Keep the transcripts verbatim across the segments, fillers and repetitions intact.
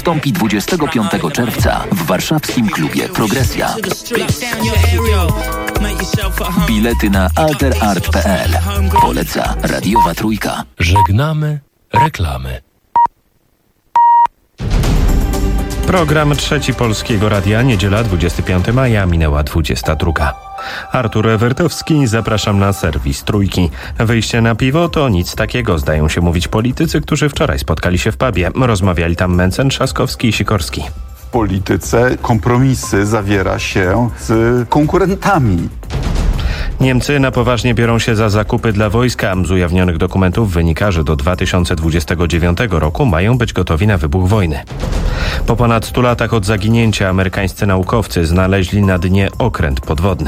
wystąpi dwudziestego piątego czerwca w warszawskim klubie Progresja. Bilety na alter art kropka p l. Poleca Radiowa Trójka. Żegnamy reklamy. Program Trzeci Polskiego Radia, niedziela dwudziestego piątego maja, minęła dwudziesta druga. Artur Ewertowski, zapraszam na serwis Trójki. Wyjście na piwo to nic takiego, zdają się mówić politycy, którzy wczoraj spotkali się w pubie. Rozmawiali tam Mencen, Trzaskowski i Sikorski. W polityce kompromisy zawiera się z konkurentami. Niemcy na poważnie biorą się za zakupy dla wojska. Z ujawnionych dokumentów wynika, że do dwa tysiące dwudziestego dziewiątego roku mają być gotowi na wybuch wojny. Po ponad stu latach od zaginięcia amerykańscy naukowcy znaleźli na dnie okręt podwodny.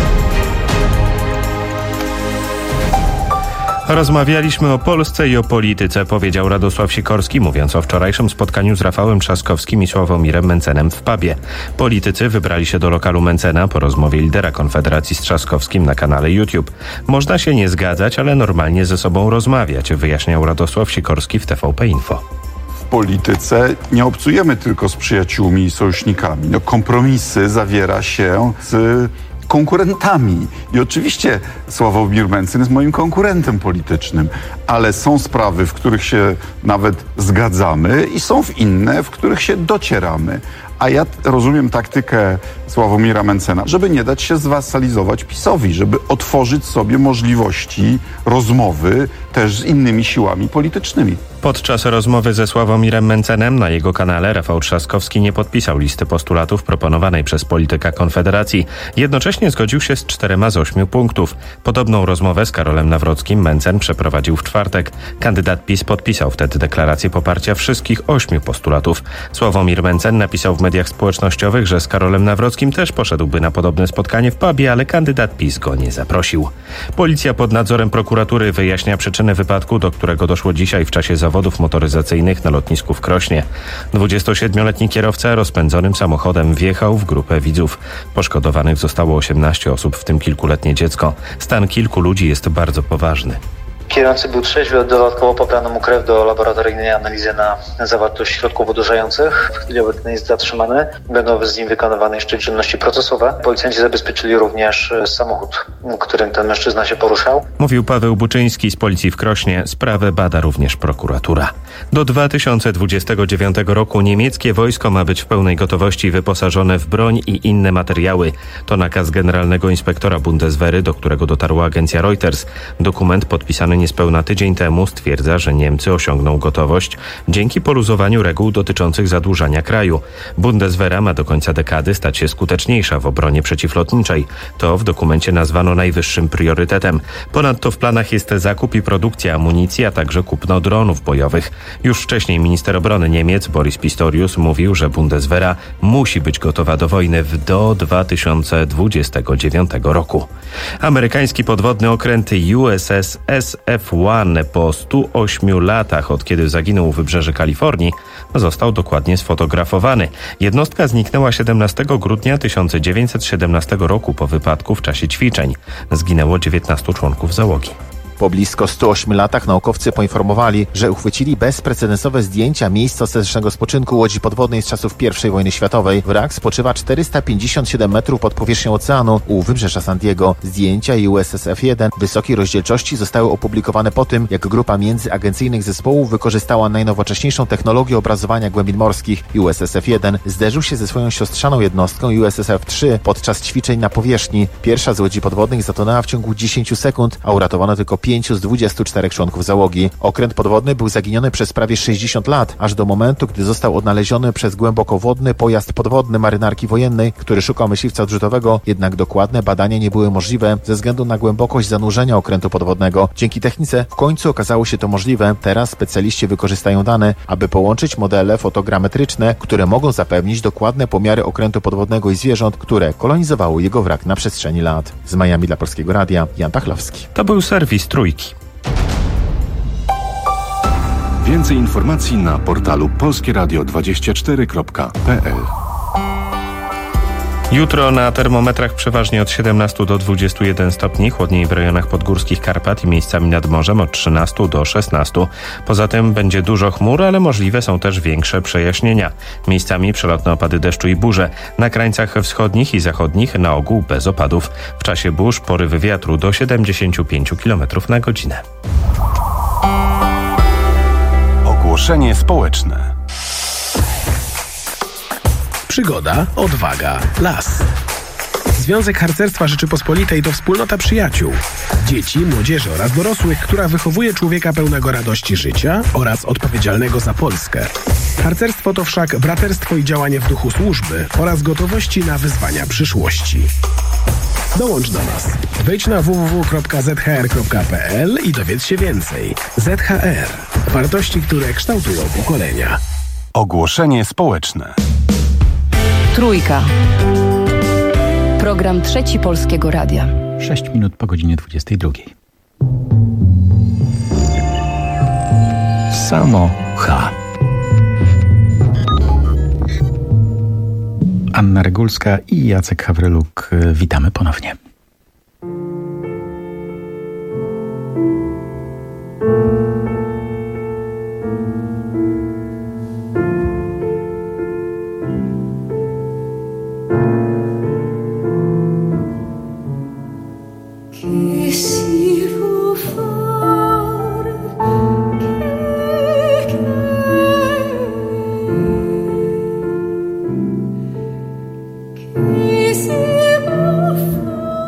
Rozmawialiśmy o Polsce i o polityce, powiedział Radosław Sikorski, mówiąc o wczorajszym spotkaniu z Rafałem Trzaskowskim i Sławomirem Mencenem w pubie. Politycy wybrali się do lokalu Mencena po rozmowie lidera Konfederacji z Trzaskowskim na kanale YouTube. Można się nie zgadzać, ale normalnie ze sobą rozmawiać, wyjaśniał Radosław Sikorski w T V P Info. W polityce nie obcujemy tylko z przyjaciółmi i sojusznikami. No, kompromisy zawiera się z konkurentami. I oczywiście Sławomir Mencen jest moim konkurentem politycznym, ale są sprawy, w których się nawet zgadzamy i są w inne, w których się docieramy. A ja rozumiem taktykę Sławomira Mencena, żeby nie dać się zwasalizować PiS-owi, żeby otworzyć sobie możliwości rozmowy też z innymi siłami politycznymi. Podczas rozmowy ze Sławomirem Mencenem na jego kanale Rafał Trzaskowski nie podpisał listy postulatów proponowanej przez polityka Konfederacji. Jednocześnie zgodził się z czterema z ośmiu punktów. Podobną rozmowę z Karolem Nawrockim Mencen przeprowadził w czwartek. Kandydat PiS podpisał wtedy deklarację poparcia wszystkich ośmiu postulatów. Sławomir Mencen napisał w mediach społecznościowych, że z Karolem Nawrockim też poszedłby na podobne spotkanie w pubie, ale kandydat PiS go nie zaprosił. Policja pod nadzorem prokuratury wyjaśnia przyczynę wypadku, do którego doszło dzisiaj w czasie zawodów motoryzacyjnych na lotnisku w Krośnie. dwudziestosiedmioletni kierowca rozpędzonym samochodem wjechał w grupę widzów. Poszkodowanych zostało osiemnaście osób, w tym kilkuletnie dziecko. Stan kilku ludzi jest bardzo poważny. Kierujący był trzeźwy, dodatkowo pobrano mu krew do laboratoryjnej analizy na zawartość środków odurzających. W chwili obecnej jest zatrzymany. Będą z nim wykonywane jeszcze czynności procesowe. Policjanci zabezpieczyli również samochód, którym ten mężczyzna się poruszał. Mówił Paweł Buczyński z Policji w Krośnie. Sprawę bada również prokuratura. Do dwa tysiące dwudziestego dziewiątego roku niemieckie wojsko ma być w pełnej gotowości wyposażone w broń i inne materiały. To nakaz generalnego inspektora Bundeswehry, do którego dotarła agencja Reuters. Dokument podpisany niespełna tydzień temu stwierdza, że Niemcy osiągną gotowość dzięki poluzowaniu reguł dotyczących zadłużania kraju. Bundeswehra ma do końca dekady stać się skuteczniejsza w obronie przeciwlotniczej. To w dokumencie nazwano najwyższym priorytetem. Ponadto w planach jest zakup i produkcja amunicji, a także kupno dronów bojowych. Już wcześniej minister obrony Niemiec Boris Pistorius mówił, że Bundeswehra musi być gotowa do wojny w do dwa tysiące dwudziestego dziewiątego roku. Amerykański podwodny okręt U S S S F jeden po stu ośmiu latach, od kiedy zaginął u wybrzeży Kalifornii, został dokładnie sfotografowany. Jednostka zniknęła siedemnastego grudnia tysiąc dziewięćset siedemnastego roku po wypadku w czasie ćwiczeń. Zginęło dziewiętnastu członków załogi. Po blisko stu ośmiu latach naukowcy poinformowali, że uchwycili bezprecedensowe zdjęcia miejsca ostatecznego spoczynku łodzi podwodnej z czasów pierwszej wojny światowej. Wrak spoczywa czterysta pięćdziesiąt siedem metrów pod powierzchnią oceanu u wybrzeża San Diego. Zdjęcia U S S F jeden wysokiej rozdzielczości zostały opublikowane po tym, jak grupa międzyagencyjnych zespołów wykorzystała najnowocześniejszą technologię obrazowania głębin morskich. U S S F jeden zderzył się ze swoją siostrzaną jednostką U S S F trzy podczas ćwiczeń na powierzchni. Pierwsza z łodzi podwodnych zatonęła w ciągu dziesięciu sekund, a uratowano tylko pięciu z dwudziestu czterech członków załogi. Okręt podwodny był zaginiony przez prawie sześćdziesiąt lat, aż do momentu, gdy został odnaleziony przez głębokowodny pojazd podwodny marynarki wojennej, który szukał myśliwca odrzutowego, jednak dokładne badania nie były możliwe ze względu na głębokość zanurzenia okrętu podwodnego. Dzięki technice w końcu okazało się to możliwe. Teraz specjaliści wykorzystają dane, aby połączyć modele fotogrametryczne, które mogą zapewnić dokładne pomiary okrętu podwodnego i zwierząt, które kolonizowały jego wrak na przestrzeni lat. Z Miami dla Polskiego Radia, Jan Pachlowski. To był serwis Trójki. Więcej informacji na portalu polskieradio dwadzieścia cztery kropka p l. Jutro na termometrach przeważnie od siedemnastu do dwudziestu jeden stopni, chłodniej w rejonach podgórskich Karpat i miejscami nad morzem od trzynastu do szesnastu. Poza tym będzie dużo chmur, ale możliwe są też większe przejaśnienia. Miejscami przelotne opady deszczu i burze. Na krańcach wschodnich i zachodnich na ogół bez opadów. W czasie burz porywy wiatru do siedemdziesięciu pięciu kilometrów na godzinę. Ogłoszenie społeczne. Przygoda, odwaga, las. Związek Harcerstwa Rzeczypospolitej to wspólnota przyjaciół, dzieci, młodzieży oraz dorosłych, która wychowuje człowieka pełnego radości życia oraz odpowiedzialnego za Polskę. Harcerstwo to wszak braterstwo i działanie w duchu służby oraz gotowości na wyzwania przyszłości. Dołącz do nas. Wejdź na w w w kropka z h r kropka p l i dowiedz się więcej. Z H R. Wartości, które kształtują pokolenia. Ogłoszenie społeczne. Trójka. Program Trzeci Polskiego Radia. Sześć minut po godzinie dwudziestej drugiej. Samo H. Anna Regulska i Jacek Hawryluk. Witamy ponownie. Che si può fare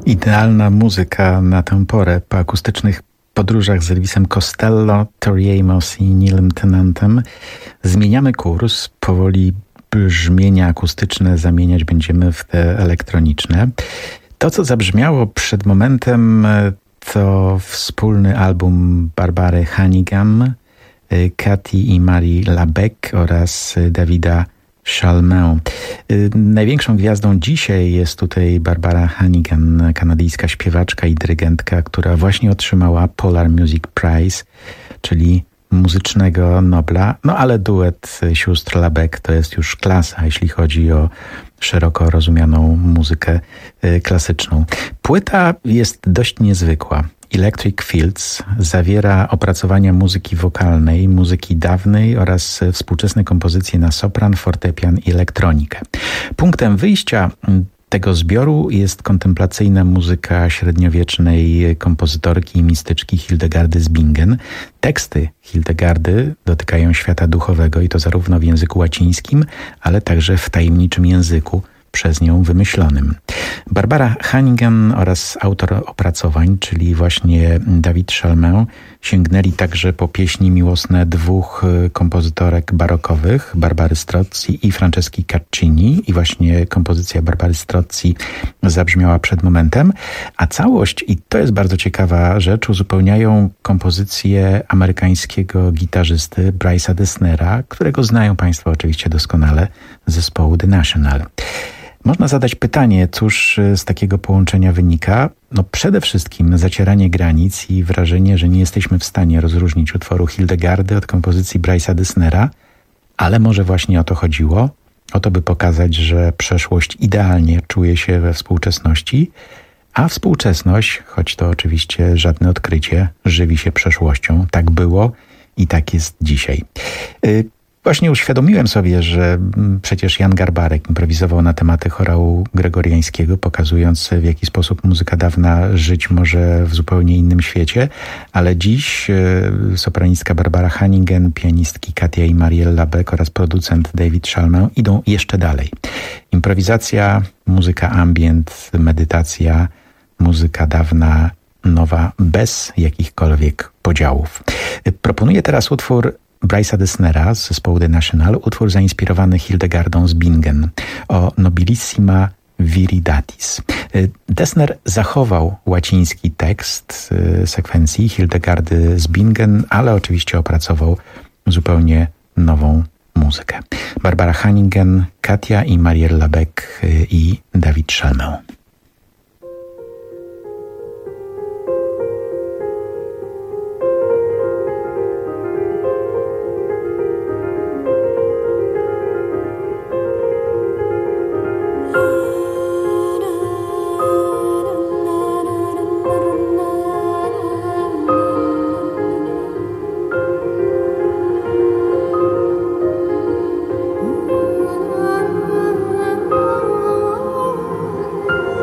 Idealna muzyka na tę porę po akustycznych podróżach z Elvisem Costello, Tori Amos i Neilem Tennantem. Zmieniamy kurs, powoli brzmienia akustyczne zamieniać będziemy w te elektroniczne. To, co zabrzmiało przed momentem, to wspólny album Barbary Hannigan, Katy i Marii Labec oraz Davida Chalmin. Największą gwiazdą dzisiaj jest tutaj Barbara Hannigan, kanadyjska śpiewaczka i dyrygentka, która właśnie otrzymała Polar Music Prize, czyli muzycznego Nobla. No ale duet sióstr Labec to jest już klasa, jeśli chodzi o szeroko rozumianą muzykę klasyczną. Płyta jest dość niezwykła. Electric Fields zawiera opracowania muzyki wokalnej, muzyki dawnej oraz współczesne kompozycje na sopran, fortepian i elektronikę. Punktem wyjścia tego zbioru jest kontemplacyjna muzyka średniowiecznej kompozytorki i mistyczki Hildegardy z Bingen. Teksty Hildegardy dotykają świata duchowego i to zarówno w języku łacińskim, ale także w tajemniczym języku przez nią wymyślonym. Barbara Hannigan oraz autor opracowań, czyli właśnie David Chalmin, sięgnęli także po pieśni miłosne dwóch kompozytorek barokowych, Barbary Strozzi i Franceski Caccini, i właśnie kompozycja Barbary Strozzi zabrzmiała przed momentem, a całość, i to jest bardzo ciekawa rzecz, uzupełniają kompozycje amerykańskiego gitarzysty Bryce'a Dessnera, którego znają Państwo oczywiście doskonale z zespołu The National. Można zadać pytanie, cóż z takiego połączenia wynika? No przede wszystkim zacieranie granic i wrażenie, że nie jesteśmy w stanie rozróżnić utworu Hildegardy od kompozycji Bryce'a Dessnera, ale może właśnie o to chodziło, o to by pokazać, że przeszłość idealnie czuje się we współczesności, a współczesność, choć to oczywiście żadne odkrycie, żywi się przeszłością. Tak było i tak jest dzisiaj. Yy, Właśnie uświadomiłem sobie, że przecież Jan Garbarek improwizował na tematy chorału gregoriańskiego, pokazując, w jaki sposób muzyka dawna żyć może w zupełnie innym świecie, ale dziś sopranistka Barbara Hannigan, pianistki Katia i Marielle Labec oraz producent David Chalmin idą jeszcze dalej. Improwizacja, muzyka ambient, medytacja, muzyka dawna, nowa, bez jakichkolwiek podziałów. Proponuję teraz utwór Bryce'a Dessnera z zespołu The National, utwór zainspirowany Hildegardą z Bingen o Nobilissima Viridatis. Dessner zachował łaciński tekst sekwencji Hildegardy z Bingen, ale oczywiście opracował zupełnie nową muzykę. Barbara Hannigan, Katia i Marielle Labec i David Chalmin. Ooh.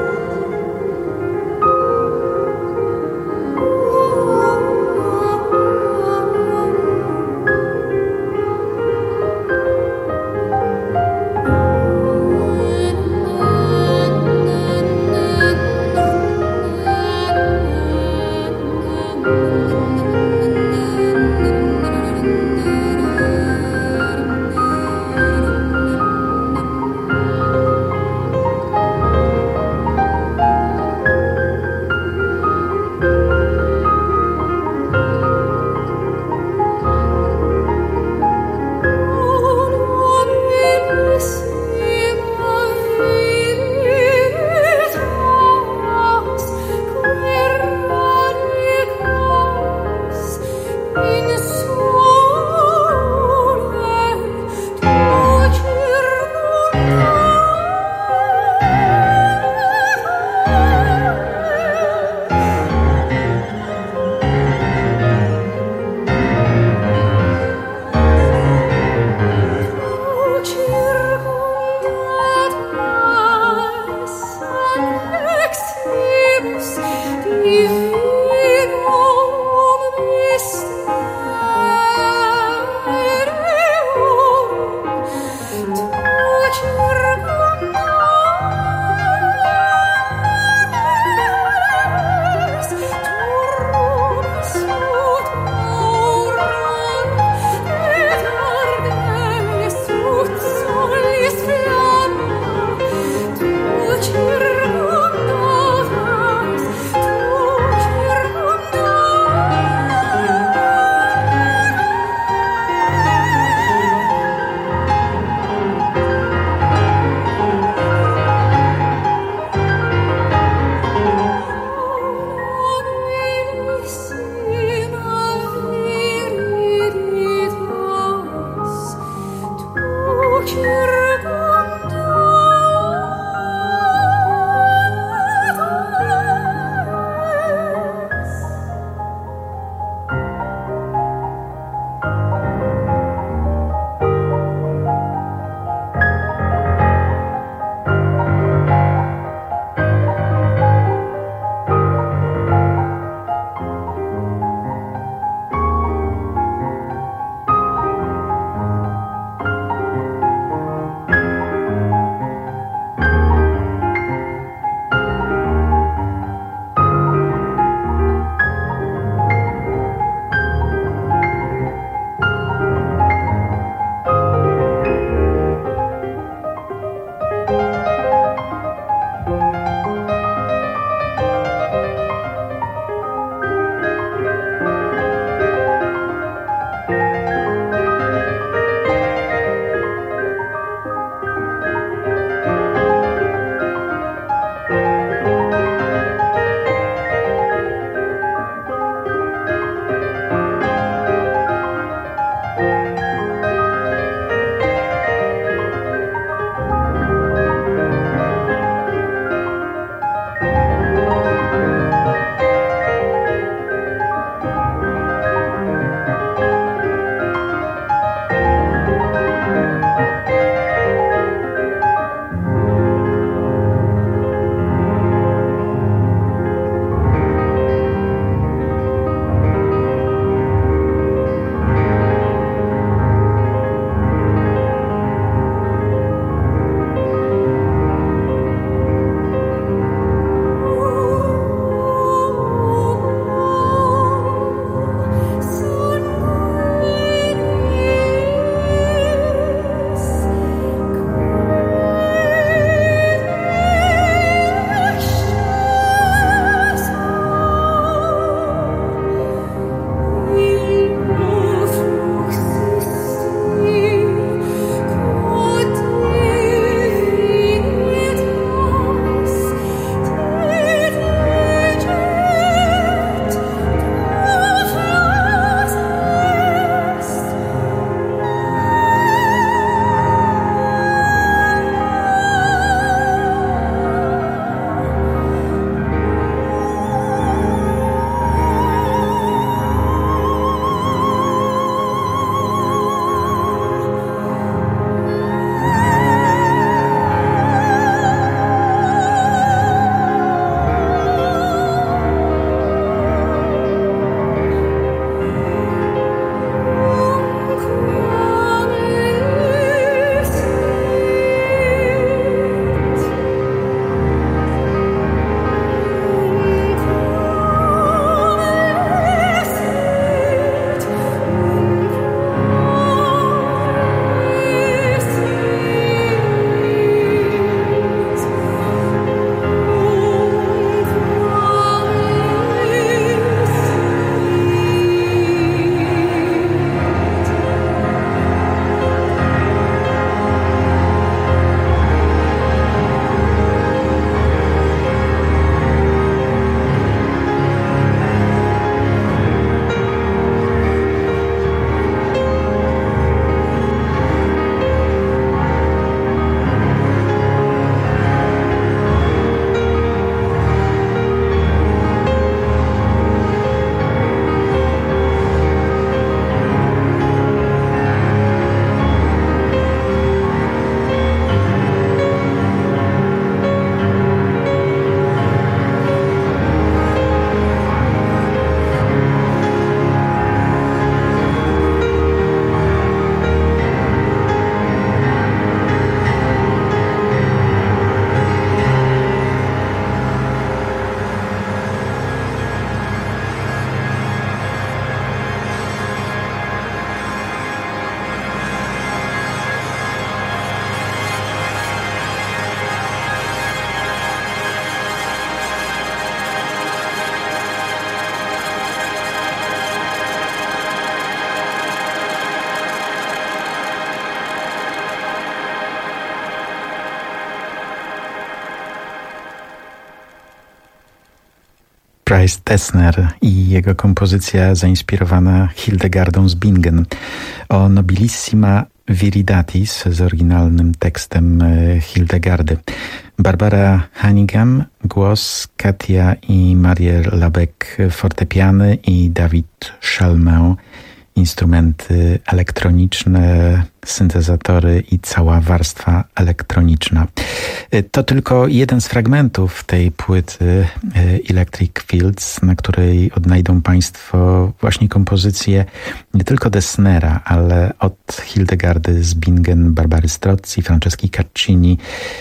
Price Dessner i jego kompozycja zainspirowana Hildegardą z Bingen o Nobilissima Viridatis z oryginalnym tekstem Hildegardy. Barbara Hannigan, głos, Katia i Marielle Labec, fortepiany i David Chalmeux, instrumenty elektroniczne, syntezatory i cała warstwa elektroniczna. To tylko jeden z fragmentów tej płyty Electric Fields, na której odnajdą Państwo właśnie kompozycje nie tylko Dessnera, ale od Hildegardy z Bingen, Barbary Strozzi, Franceski Caccini,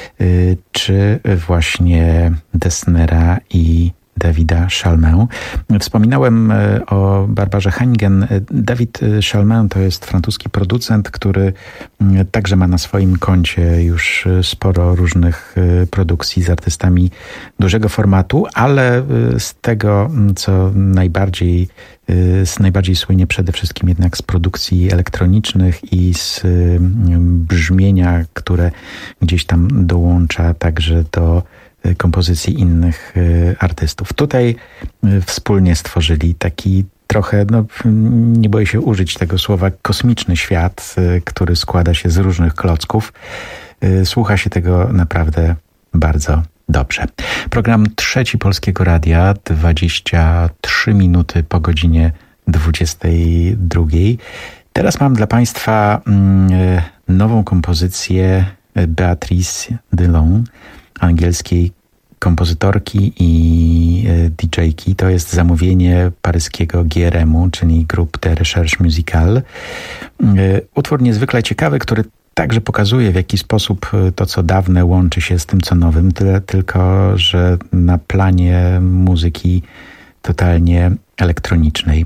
czy właśnie Dessnera i Davida Chalmeux. Wspominałem o Barbarze Hannigan. David Chalmeux to jest francuski producent, który także ma na swoim koncie już sporo różnych produkcji z artystami dużego formatu, ale z tego, co najbardziej z najbardziej słynie przede wszystkim jednak z produkcji elektronicznych i z brzmienia, które gdzieś tam dołącza także do kompozycji innych artystów. Tutaj wspólnie stworzyli taki trochę, no nie boję się użyć tego słowa, kosmiczny świat, który składa się z różnych klocków. Słucha się tego naprawdę bardzo dobrze. Program Trzeci Polskiego Radia, dwadzieścia trzy minuty po godzinie dwudziestej drugiej. Teraz mam dla Państwa nową kompozycję Beatrice Dillon, angielskiej kompozytorki i didżejki. To jest zamówienie paryskiego G R M u, czyli Groupe de Recherche Musicale. Utwór niezwykle ciekawy, który także pokazuje, w jaki sposób to, co dawne, łączy się z tym, co nowym, tyle tylko, że na planie muzyki totalnie elektronicznej.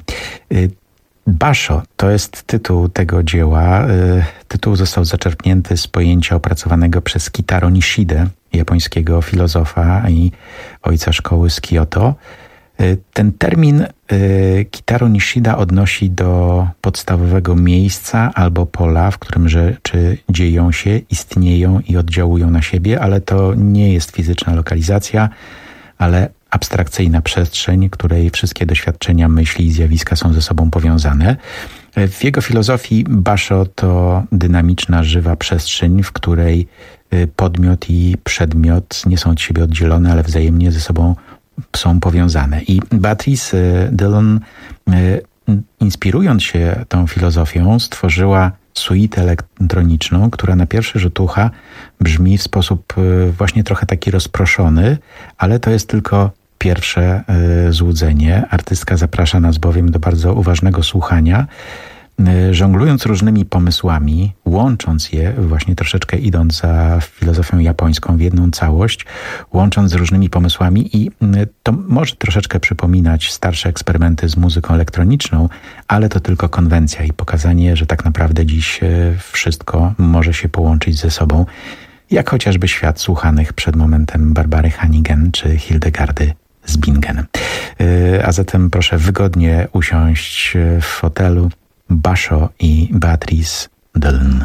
Basho to jest tytuł tego dzieła. Tytuł został zaczerpnięty z pojęcia opracowanego przez Kitaro Nishidę, japońskiego filozofa i ojca szkoły z Kyoto. Ten termin Kitaro Nishida odnosi do podstawowego miejsca albo pola, w którym rzeczy dzieją się, istnieją i oddziałują na siebie, ale to nie jest fizyczna lokalizacja, ale abstrakcyjna przestrzeń, której wszystkie doświadczenia, myśli i zjawiska są ze sobą powiązane. W jego filozofii Basho to dynamiczna, żywa przestrzeń, w której podmiot i przedmiot nie są od siebie oddzielone, ale wzajemnie ze sobą są powiązane. I Beatrice Dillon, inspirując się tą filozofią, stworzyła suitę elektroniczną, która na pierwszy rzut ucha brzmi w sposób właśnie trochę taki rozproszony, ale to jest tylko pierwsze złudzenie. Artystka zaprasza nas bowiem do bardzo uważnego słuchania, żonglując różnymi pomysłami, łącząc je, właśnie troszeczkę idąc za filozofią japońską w jedną całość, łącząc z różnymi pomysłami i to może troszeczkę przypominać starsze eksperymenty z muzyką elektroniczną, ale to tylko konwencja i pokazanie, że tak naprawdę dziś wszystko może się połączyć ze sobą, jak chociażby świat słuchanych przed momentem Barbary Hannigan czy Hildegardy z Bingen. A zatem proszę wygodnie usiąść w fotelu. Basho i Beatrice Dillon.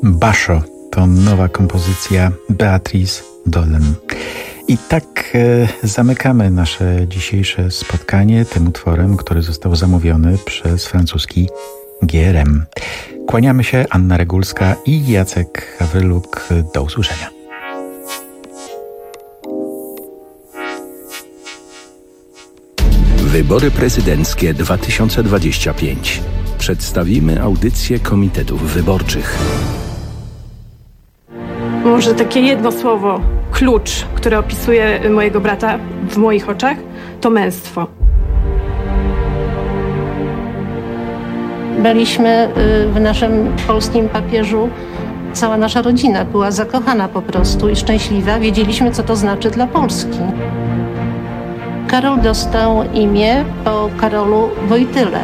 Basho to nowa kompozycja Beatrice Dolen. I tak e, zamykamy nasze dzisiejsze spotkanie tym utworem, który został zamówiony przez francuski G R M. Kłaniamy się, Anna Regulska i Jacek Hawryluk. Do usłyszenia. Wybory prezydenckie dwa tysiące dwadzieścia pięć. Przedstawimy audycję komitetów wyborczych. Może takie jedno słowo, klucz, które opisuje mojego brata w moich oczach, to męstwo. Byliśmy w naszym polskim papieżu, cała nasza rodzina była zakochana po prostu i szczęśliwa. Wiedzieliśmy, co to znaczy dla Polski. Karol dostał imię po Karolu Wojtyle.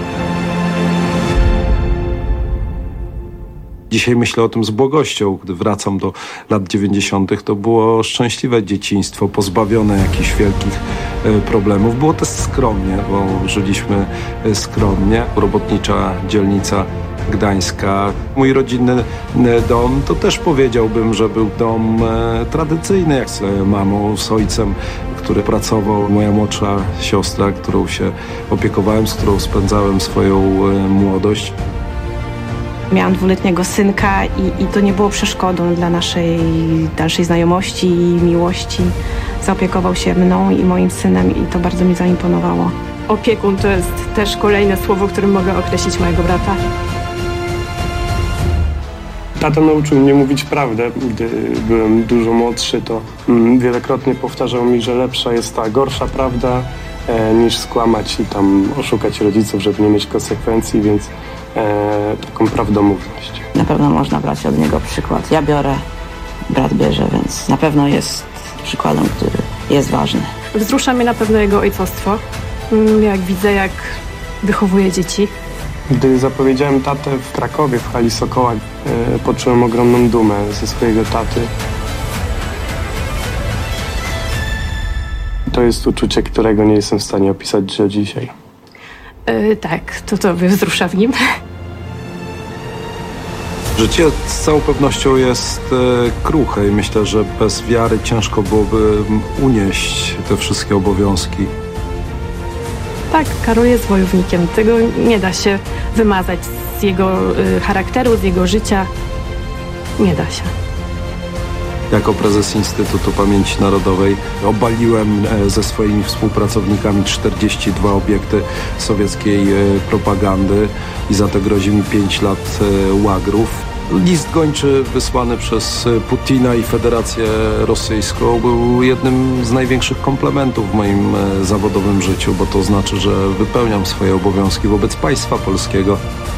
Dzisiaj myślę o tym z błogością. Gdy wracam do lat dziewięćdziesiątych, to było szczęśliwe dzieciństwo, pozbawione jakichś wielkich problemów. Było też skromnie, bo żyliśmy skromnie. Robotnicza dzielnica gdańska. Mój rodzinny dom to też powiedziałbym, że był dom tradycyjny, jak z mamą, z ojcem, który pracował. Moja młodsza siostra, którą się opiekowałem, z którą spędzałem swoją młodość. Miałam dwuletniego synka i, i to nie było przeszkodą dla naszej dalszej znajomości i miłości. Zaopiekował się mną i moim synem i to bardzo mi zaimponowało. Opiekun to jest też kolejne słowo, którym mogę określić mojego brata. Tata nauczył mnie mówić prawdę. Gdy byłem dużo młodszy, to mm, wielokrotnie powtarzał mi, że lepsza jest ta gorsza prawda e, niż skłamać i tam oszukać rodziców, żeby nie mieć konsekwencji, więc e, taką prawdomówność. Na pewno można brać od niego przykład. Ja biorę, brat bierze, więc na pewno jest przykładem, który jest ważny. Wzrusza mnie na pewno jego ojcostwo. Jak widzę, jak wychowuje dzieci. Gdy zapowiedziałem tatę w Krakowie, w hali Sokoła, e, poczułem ogromną dumę ze swojego taty. To jest uczucie, którego nie jestem w stanie opisać do dzisiaj. Yy, tak, to to wzrusza w nim. Życie z całą pewnością jest e, kruche i myślę, że bez wiary ciężko byłoby unieść te wszystkie obowiązki. Tak, Karol jest wojownikiem. Tego nie da się wymazać z jego y, charakteru, z jego życia. Nie da się. Jako prezes Instytutu Pamięci Narodowej obaliłem e, ze swoimi współpracownikami czterdzieści dwa obiekty sowieckiej e, propagandy i za to grozi mi pięć lat e, łagrów. List gończy wysłany przez Putina i Federację Rosyjską był jednym z największych komplementów w moim zawodowym życiu, bo to znaczy, że wypełniam swoje obowiązki wobec państwa polskiego.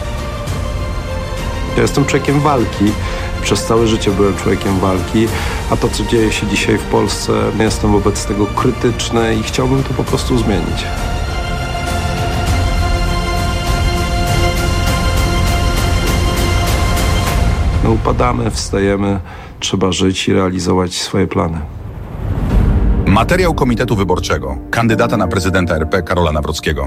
Ja jestem człowiekiem walki. Przez całe życie byłem człowiekiem walki, a to, co dzieje się dzisiaj w Polsce, jestem wobec tego krytyczny i chciałbym to po prostu zmienić. My upadamy, wstajemy, trzeba żyć i realizować swoje plany. Materiał Komitetu Wyborczego kandydata na prezydenta R P Karola Nawrockiego.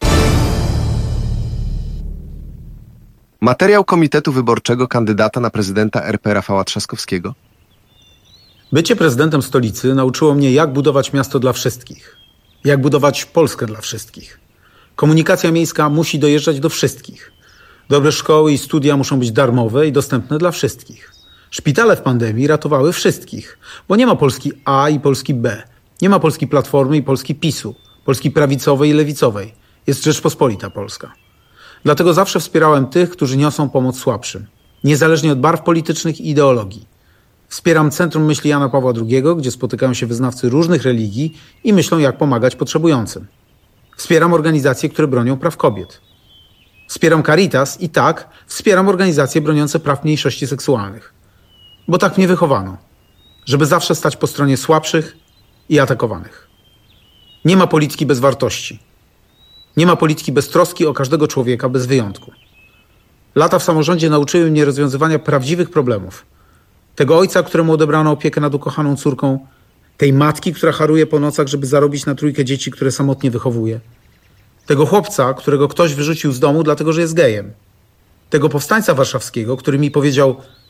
Materiał Komitetu Wyborczego kandydata na prezydenta R P Rafała Trzaskowskiego. Bycie prezydentem stolicy nauczyło mnie, jak budować miasto dla wszystkich. Jak budować Polskę dla wszystkich. Komunikacja miejska musi dojeżdżać do wszystkich. Dobre szkoły i studia muszą być darmowe i dostępne dla wszystkich. Szpitale w pandemii ratowały wszystkich, bo nie ma Polski A i Polski B. Nie ma Polski Platformy i Polski PiSu, Polski prawicowej i lewicowej. Jest Rzeczpospolita Polska. Dlatego zawsze wspierałem tych, którzy niosą pomoc słabszym, niezależnie od barw politycznych i ideologii. Wspieram Centrum Myśli Jana Pawła drugiego, gdzie spotykają się wyznawcy różnych religii i myślą, jak pomagać potrzebującym. Wspieram organizacje, które bronią praw kobiet. Wspieram Caritas i tak, wspieram organizacje broniące praw mniejszości seksualnych. Bo tak mnie wychowano, żeby zawsze stać po stronie słabszych i atakowanych. Nie ma polityki bez wartości. Nie ma polityki bez troski o każdego człowieka, bez wyjątku. Lata w samorządzie nauczyły mnie rozwiązywania prawdziwych problemów. Tego ojca, któremu odebrano opiekę nad ukochaną córką, tej matki, która haruje po nocach, żeby zarobić na trójkę dzieci, które samotnie wychowuje. Tego chłopca, którego ktoś wyrzucił z domu, dlatego że jest gejem. Tego powstańca warszawskiego, który mi powiedział: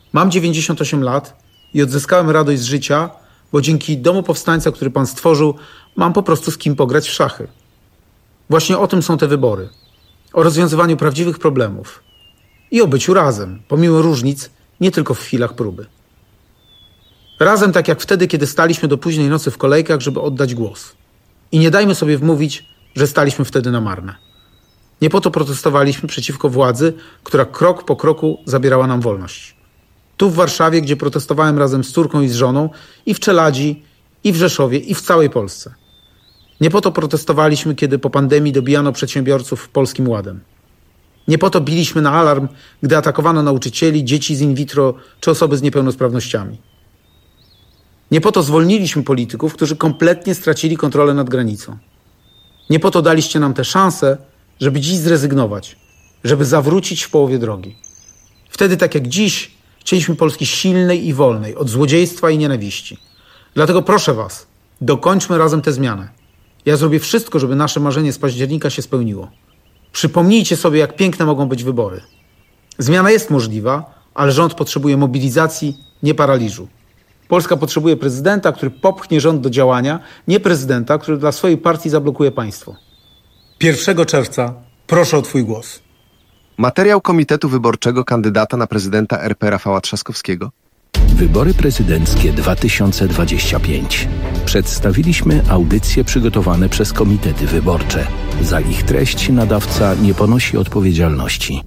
Mam dziewięćdziesiąt osiem lat i odzyskałem radość z życia, bo dzięki domu powstańca, który pan stworzył, mam po prostu z kim pograć w szachy. Właśnie o tym są te wybory. O rozwiązywaniu prawdziwych problemów. I o byciu razem, pomimo różnic, nie tylko w chwilach próby. Razem tak jak wtedy, kiedy staliśmy do późnej nocy w kolejkach, żeby oddać głos. I nie dajmy sobie wmówić, że staliśmy wtedy na marne. Nie po to protestowaliśmy przeciwko władzy, która krok po kroku zabierała nam wolność. Tu w Warszawie, gdzie protestowałem razem z córką i z żoną, i w Czeladzi, i w Rzeszowie, i w całej Polsce. Nie po to protestowaliśmy, kiedy po pandemii dobijano przedsiębiorców Polskim Ładem. Nie po to biliśmy na alarm, gdy atakowano nauczycieli, dzieci z in vitro czy osoby z niepełnosprawnościami. Nie po to zwolniliśmy polityków, którzy kompletnie stracili kontrolę nad granicą. Nie po to daliście nam tę szansę, żeby dziś zrezygnować, żeby zawrócić w połowie drogi. Wtedy, tak jak dziś, chcieliśmy Polski silnej i wolnej, od złodziejstwa i nienawiści. Dlatego proszę was, dokończmy razem tę zmianę. Ja zrobię wszystko, żeby nasze marzenie z października się spełniło. Przypomnijcie sobie, jak piękne mogą być wybory. Zmiana jest możliwa, ale rząd potrzebuje mobilizacji, nie paraliżu. Polska potrzebuje prezydenta, który popchnie rząd do działania, nie prezydenta, który dla swojej partii zablokuje państwo. pierwszego czerwca proszę o twój głos. Materiał Komitetu Wyborczego kandydata na prezydenta R P Rafała Trzaskowskiego. Wybory prezydenckie dwa tysiące dwadzieścia pięć. Przedstawiliśmy audycje przygotowane przez komitety wyborcze. Za ich treść nadawca nie ponosi odpowiedzialności.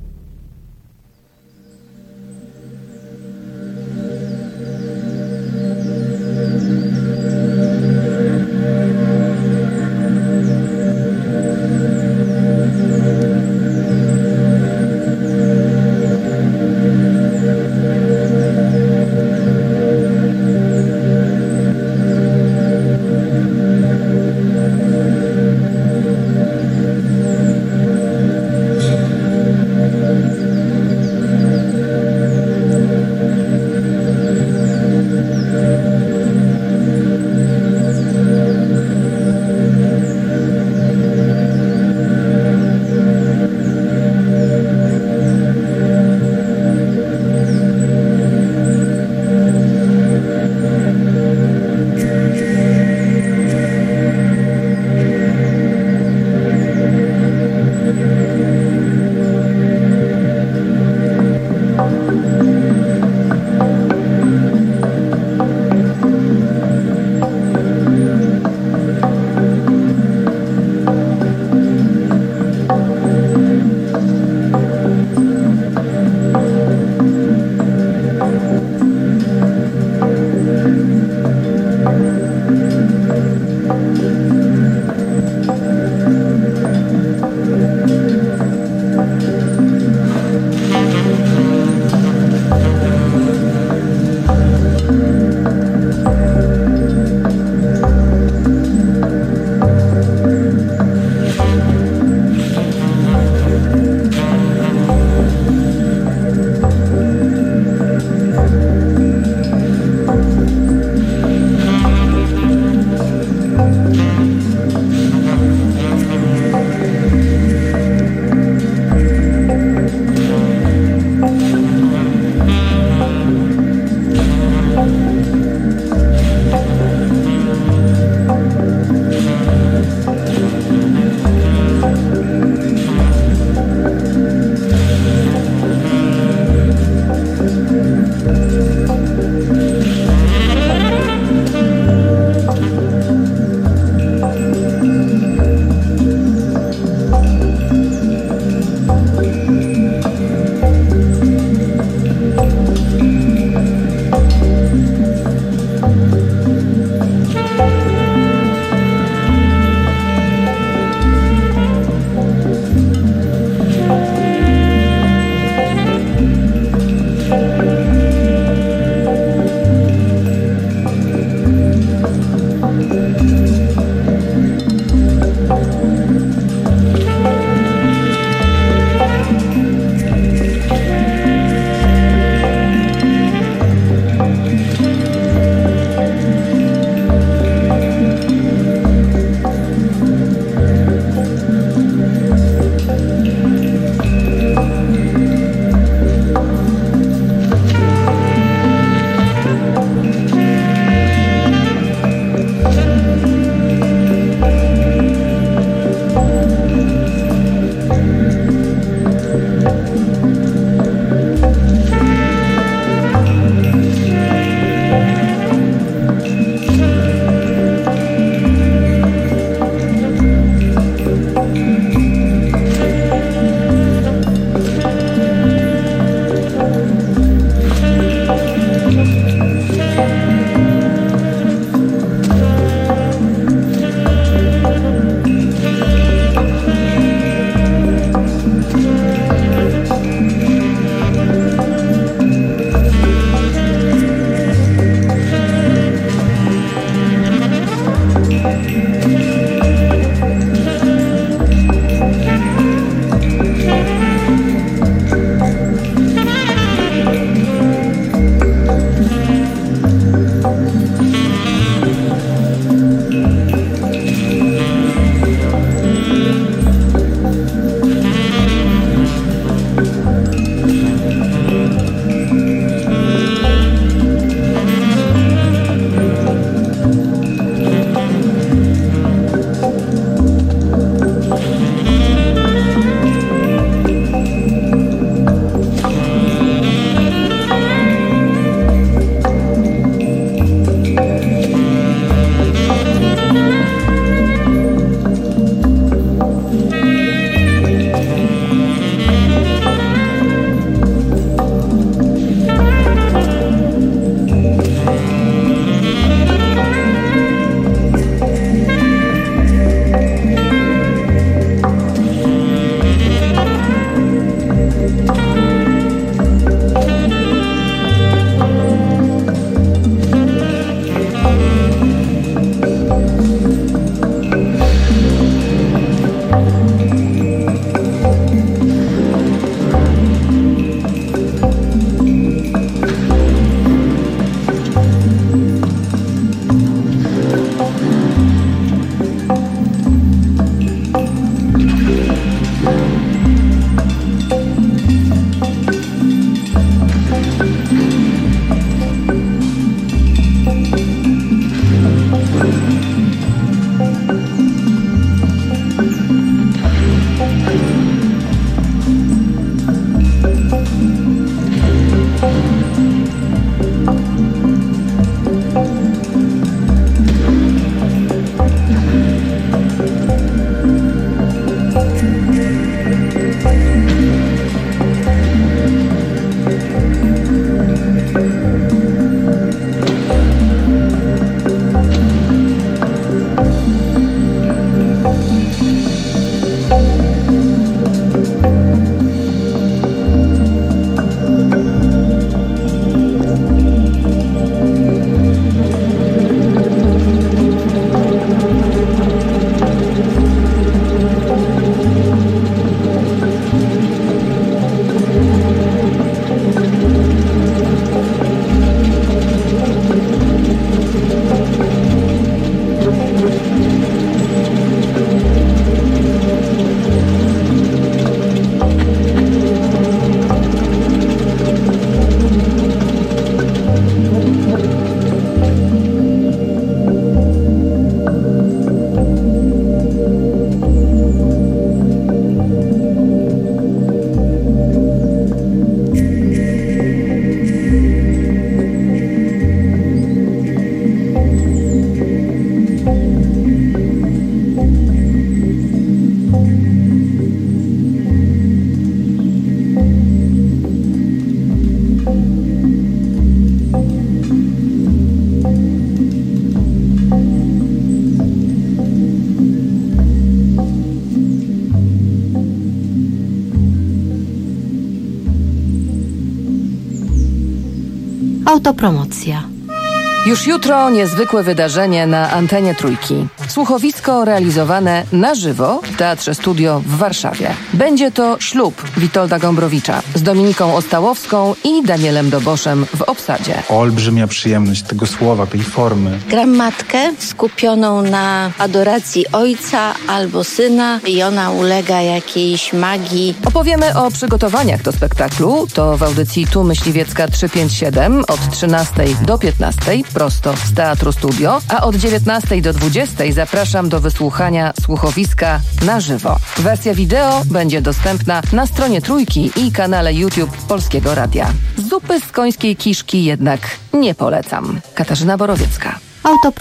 Autopromocja. Już jutro niezwykłe wydarzenie na antenie Trójki. Słuchowisko realizowane na żywo w Teatrze Studio w Warszawie. Będzie to ślub Witolda Gombrowicza z Dominiką Ostałowską i Danielem Doboszem w obsadzie. Olbrzymia przyjemność tego słowa, tej formy. Gram matkę skupioną na adoracji ojca albo syna i ona ulega jakiejś magii. Opowiemy o przygotowaniach do spektaklu. To w audycji Tu Myśliwiecka trzysta pięćdziesiąt siedem od trzynastej do piętnastej. Prosto z Teatru Studio, a od dziewiętnastej do dwudziestej zapraszam do wysłuchania słuchowiska na żywo. Wersja wideo będzie dostępna na stronie Trójki i kanale YouTube Polskiego Radia. Zupy z końskiej kiszki jednak nie polecam. Katarzyna Borowiecka. Autopromocja.